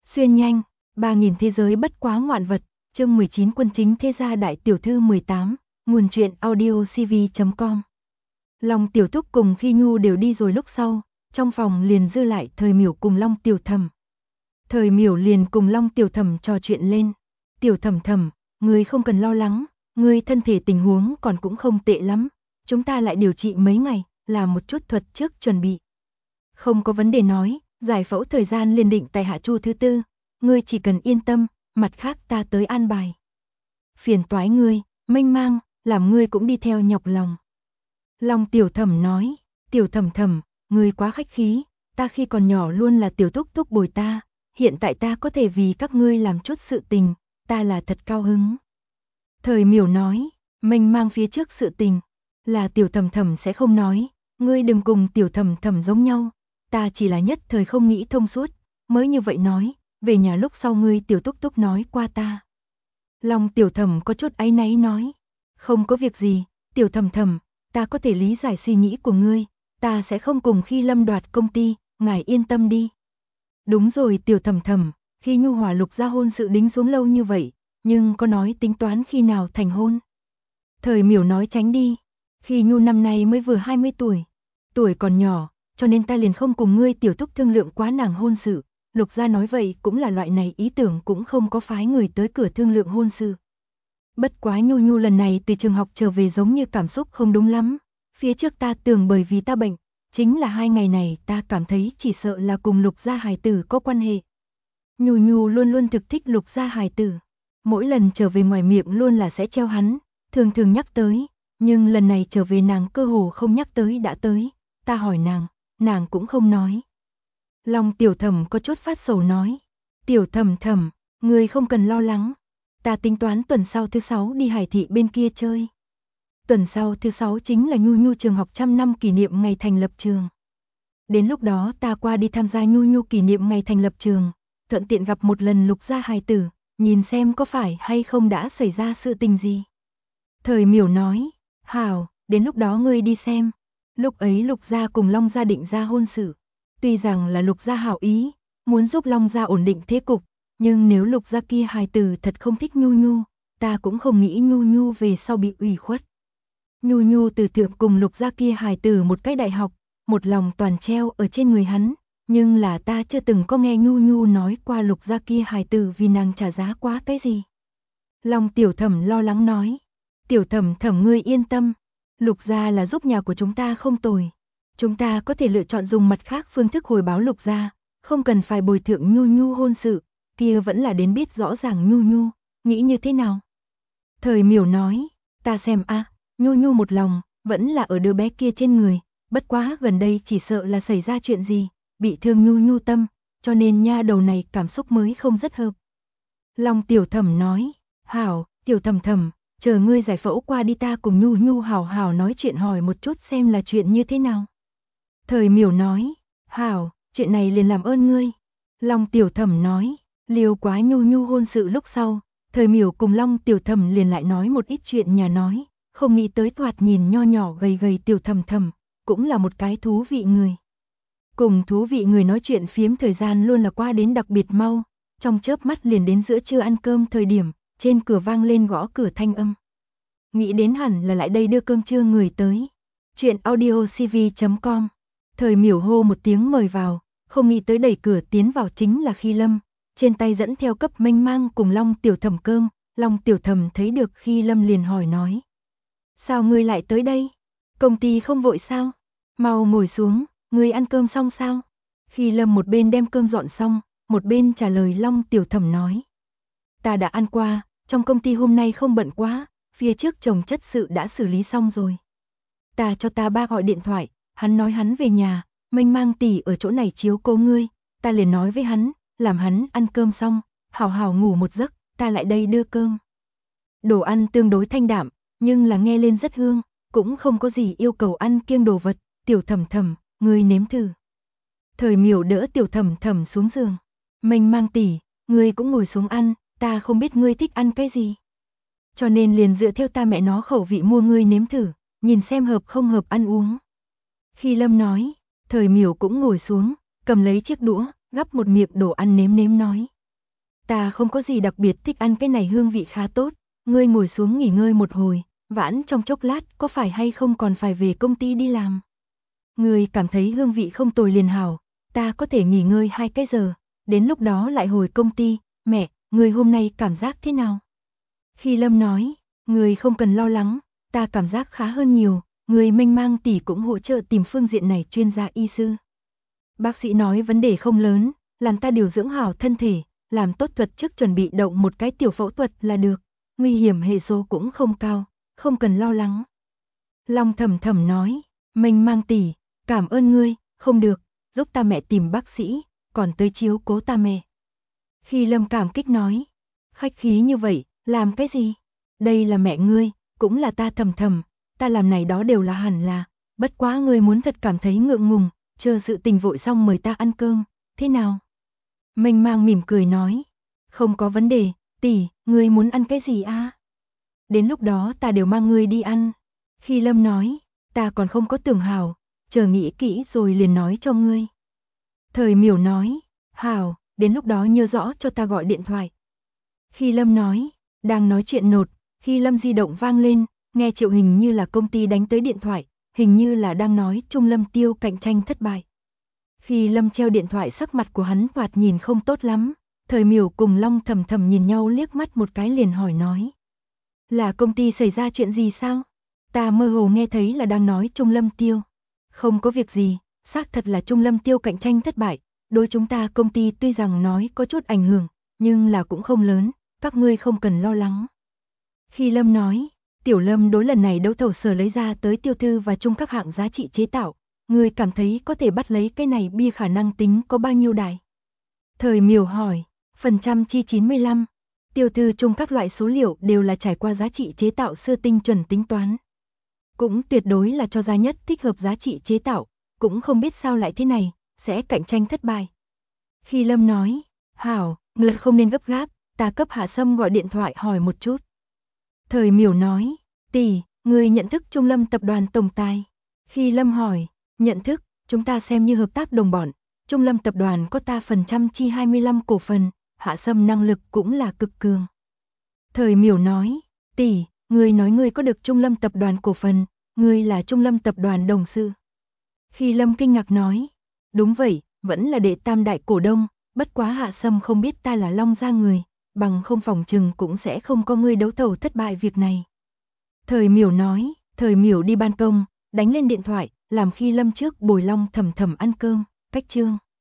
Xuyên nhanh, 3000 thế giới bất quá ngoạn vật, chương 19 quân chính thế gia đại tiểu thư 18, nguồn truyện audio cv.com. Long Tiểu Thúc cùng Khi Nhu đều đi rồi lúc sau, trong phòng liền dư lại Thời Miểu cùng Long Tiểu Thẩm. Thời Miểu liền cùng Long Tiểu Thẩm trò chuyện lên. Tiểu Thẩm Thẩm, ngươi không cần lo lắng, ngươi thân thể tình huống còn cũng không tệ lắm, chúng ta lại điều trị mấy ngày, làm một chút thuật trước chuẩn bị. Không có vấn đề nói, giải phẫu thời gian liền định tại hạ chu thứ 4, ngươi chỉ cần yên tâm, mặt khác ta tới an bài. Phiền toái ngươi, mênh mang, làm ngươi cũng đi theo nhọc lòng. Long Tiểu Thẩm nói, Tiểu Thẩm Thẩm, ngươi quá khách khí, ta khi còn nhỏ luôn là Tiểu Thúc Thúc bồi ta, hiện tại ta có thể vì các ngươi làm chút sự tình, ta là thật cao hứng. Thời Miểu nói, mênh mang phía trước sự tình, là Tiểu Thẩm Thẩm sẽ không nói, ngươi đừng cùng Tiểu Thẩm Thẩm giống nhau, ta chỉ là nhất thời không nghĩ thông suốt, mới như vậy nói, về nhà lúc sau ngươi Tiểu Thúc Thúc nói qua ta. Long Tiểu Thẩm có chút áy náy nói, không có việc gì, Tiểu Thẩm Thẩm, ta có thể lý giải suy nghĩ của ngươi, ta sẽ không cùng Khi Lâm đoạt công ty, ngài yên tâm đi. Đúng rồi Tiểu Thẩm Thẩm, khi Nhu Hòa Lục gia hôn sự đính xuống lâu như vậy, nhưng có nói tính toán khi nào thành hôn. Thời Miểu nói tránh đi, Khi Nhu năm nay mới vừa 20 tuổi, tuổi còn nhỏ, cho nên ta liền không cùng ngươi Tiểu Thúc thương lượng quá nàng hôn sự. Lục gia nói vậy cũng là loại này ý tưởng cũng không có phái người tới cửa thương lượng hôn sự. Bất quá Nhu Nhu lần này từ trường học trở về giống như cảm xúc không đúng lắm. Phía trước ta tưởng bởi vì ta bệnh, chính là 2 ngày này ta cảm thấy chỉ sợ là cùng Lục gia hài tử có quan hệ. Nhu Nhu luôn luôn thực thích Lục gia hài tử. Mỗi lần trở về ngoài miệng luôn là sẽ treo hắn, thường thường nhắc tới, nhưng lần này trở về nàng cơ hồ không nhắc tới đã tới. Ta hỏi nàng cũng không nói. Long Tiểu Thẩm có chút phát sầu nói, Tiểu Thẩm Thẩm, ngươi không cần lo lắng, ta tính toán tuần sau thứ 6 đi Hải Thị bên kia chơi. Tuần sau thứ 6 chính là Nhu Nhu trường học 100 năm kỷ niệm ngày thành lập trường. Đến lúc đó ta qua đi tham gia Nhu Nhu kỷ niệm ngày thành lập trường, thuận tiện gặp một lần Lục gia hài tử, nhìn xem có phải hay không đã xảy ra sự tình gì. Thời Miểu nói, hảo, đến lúc đó ngươi đi xem. Lúc ấy Lục gia cùng Long gia định ra hôn sự. Tuy rằng là Lục gia hảo ý, muốn giúp Long gia ổn định thế cục, nhưng nếu Lục gia kia hài tử thật không thích Nhu Nhu, ta cũng không nghĩ Nhu Nhu về sau bị ủy khuất. Nhu Nhu từ thượng cùng Lục gia kia hài tử một cái đại học, một lòng toàn treo ở trên người hắn, nhưng là ta chưa từng có nghe Nhu Nhu nói qua Lục gia kia hài tử vì nàng trả giá quá cái gì. Long Tiểu Thẩm lo lắng nói, Tiểu Thẩm Thẩm ngươi yên tâm, Lục gia là giúp nhà của chúng ta không tồi. Chúng ta có thể lựa chọn dùng mặt khác phương thức hồi báo Lục gia, không cần phải bồi thượng Nhu Nhu hôn sự, kia vẫn là đến biết rõ ràng Nhu Nhu, nghĩ như thế nào. Thời Miểu nói, ta xem Nhu Nhu một lòng, vẫn là ở đứa bé kia trên người, bất quá gần đây chỉ sợ là xảy ra chuyện gì, bị thương Nhu Nhu tâm, cho nên nha đầu này cảm xúc mới không rất hợp. Long Tiểu Thẩm nói, hảo, Tiểu Thẩm Thẩm, chờ ngươi giải phẫu qua đi ta cùng Nhu Nhu hảo hảo nói chuyện hỏi một chút xem là chuyện như thế nào. Thời Miểu nói, hảo, chuyện này liền làm ơn ngươi. Long Tiểu Thẩm nói, liều quá Nhu Nhu hôn sự lúc sau, Thời Miểu cùng Long Tiểu Thẩm liền lại nói một ít chuyện nhà nói, không nghĩ tới thoạt nhìn nho nhỏ gầy gầy Tiểu Thẩm Thẩm, cũng là một cái thú vị người. Cùng thú vị người nói chuyện phiếm thời gian luôn là qua đến đặc biệt mau, trong chớp mắt liền đến giữa trưa ăn cơm thời điểm, trên cửa vang lên gõ cửa thanh âm. Nghĩ đến hẳn là lại đây đưa cơm trưa người tới. Chuyện audio cv.com. Thời Miểu hô một tiếng mời vào, không nghĩ tới đẩy cửa tiến vào chính là Khi Lâm, trên tay dẫn theo cấp mênh mang cùng Long Tiểu Thẩm cơm. Long Tiểu Thẩm thấy được Khi Lâm liền hỏi nói, sao ngươi lại tới đây? Công ty không vội sao? Mau ngồi xuống, ngươi ăn cơm xong sao? Khi Lâm một bên đem cơm dọn xong, một bên trả lời Long Tiểu Thẩm nói, ta đã ăn qua, trong công ty hôm nay không bận quá, phía trước chồng chất sự đã xử lý xong rồi. Ta cho ta ba gọi điện thoại, hắn nói hắn về nhà, mênh mang tỷ ở chỗ này chiếu cố ngươi, ta liền nói với hắn, làm hắn ăn cơm xong, hào hào ngủ một giấc, ta lại đây đưa cơm. Đồ ăn tương đối thanh đạm, nhưng là nghe lên rất hương, cũng không có gì yêu cầu ăn kiêng đồ vật, Tiểu Thẩm Thẩm, ngươi nếm thử. Thời Miểu đỡ Tiểu Thẩm Thẩm xuống giường, mênh mang tỷ, ngươi cũng ngồi xuống ăn, ta không biết ngươi thích ăn cái gì. Cho nên liền dựa theo ta mẹ nó khẩu vị mua ngươi nếm thử, nhìn xem hợp không hợp ăn uống. Khi Lâm nói, Thời Miểu cũng ngồi xuống, cầm lấy chiếc đũa, gắp một miệng đồ ăn nếm nếm nói, Ta không có gì đặc biệt thích ăn cái này hương vị khá tốt, ngươi ngồi xuống nghỉ ngơi một hồi, vãn trong chốc lát có phải hay không còn phải về công ty đi làm. Ngươi cảm thấy hương vị không tồi liền hảo, ta có thể nghỉ ngơi 2 cái giờ, đến lúc đó lại hồi công ty. Mẹ, ngươi hôm nay cảm giác thế nào? Khi Lâm nói, ngươi không cần lo lắng, ta cảm giác khá hơn nhiều, người Mênh Mang tỷ cũng hỗ trợ tìm phương diện này chuyên gia y sư. Bác sĩ nói vấn đề không lớn, làm ta điều dưỡng hảo thân thể, làm tốt thuật trước chuẩn bị động một cái tiểu phẫu thuật là được, nguy hiểm hệ số cũng không cao, không cần lo lắng. Long Thầm Thầm nói, Mênh Mang tỷ, cảm ơn ngươi, không được, giúp ta mẹ tìm bác sĩ, còn tới chiếu cố ta mẹ. Khi Lâm cảm kích nói, khách khí như vậy, làm cái gì? Đây là mẹ ngươi, cũng là ta Thầm Thầm, ta làm này đó đều là hẳn là, bất quá ngươi muốn thật cảm thấy ngượng ngùng, chờ sự tình vội xong mời ta ăn cơm, thế nào? Mênh Mang mỉm cười nói, không có vấn đề, tỷ, ngươi muốn ăn cái gì a? Đến lúc đó ta đều mang ngươi đi ăn. Khi Lâm nói, ta còn không có tưởng hảo, chờ nghĩ kỹ rồi liền nói cho ngươi. Thời Miểu nói, hảo, đến lúc đó nhớ rõ cho ta gọi điện thoại. Khi Lâm nói, đang nói chuyện nột, khi Lâm di động vang lên, nghe Triệu hình như là công ty đánh tới điện thoại, hình như là đang nói Trung Lâm Tiêu cạnh tranh thất bại. Khi Lâm treo điện thoại sắc mặt của hắn thoạt nhìn không tốt lắm, Thời Miểu cùng Long Thầm Thầm nhìn nhau liếc mắt một cái liền hỏi nói. Là công ty xảy ra chuyện gì sao? Ta mơ hồ nghe thấy là đang nói Trung Lâm Tiêu. Không có việc gì, xác thật là Trung Lâm Tiêu cạnh tranh thất bại, đối chúng ta công ty tuy rằng nói có chút ảnh hưởng, nhưng là cũng không lớn, các ngươi không cần lo lắng. Khi Lâm nói, Tiểu Lâm đối lần này đấu thầu sở lấy ra tới tiêu thư và chung các hạng giá trị chế tạo, ngươi cảm thấy có thể bắt lấy cái này bia khả năng tính có bao nhiêu đại? Thời Miểu hỏi, phần trăm chi 95, tiêu thư chung các loại số liệu đều là trải qua giá trị chế tạo sơ tinh chuẩn tính toán. Cũng tuyệt đối là cho ra nhất thích hợp giá trị chế tạo, cũng không biết sao lại thế này, sẽ cạnh tranh thất bại. Khi Lâm nói, hảo, ngươi không nên gấp gáp, ta cấp Hạ Sâm gọi điện thoại hỏi một chút. Thời Miểu nói, tỷ, ngươi nhận thức Trung Lâm tập đoàn tổng tài. Khi Lâm hỏi, nhận thức, chúng ta xem như hợp tác đồng bọn, Trung Lâm tập đoàn có ta phần trăm chi 25 cổ phần, Hạ Sâm năng lực cũng là cực cường. Thời Miểu nói, tỷ, ngươi nói ngươi có được Trung Lâm tập đoàn cổ phần, ngươi là Trung Lâm tập đoàn đồng sự. Khi Lâm kinh ngạc nói, đúng vậy, vẫn là đệ tam đại cổ đông, bất quá Hạ Sâm không biết ta là Long gia người, bằng không phòng trừng cũng sẽ không có ngươi đấu thầu thất bại việc này. Thời Miểu nói, Thời Miểu đi ban công, đánh lên điện thoại, làm khi Lâm trước bồi Long Thầm Thầm ăn cơm, cách chương.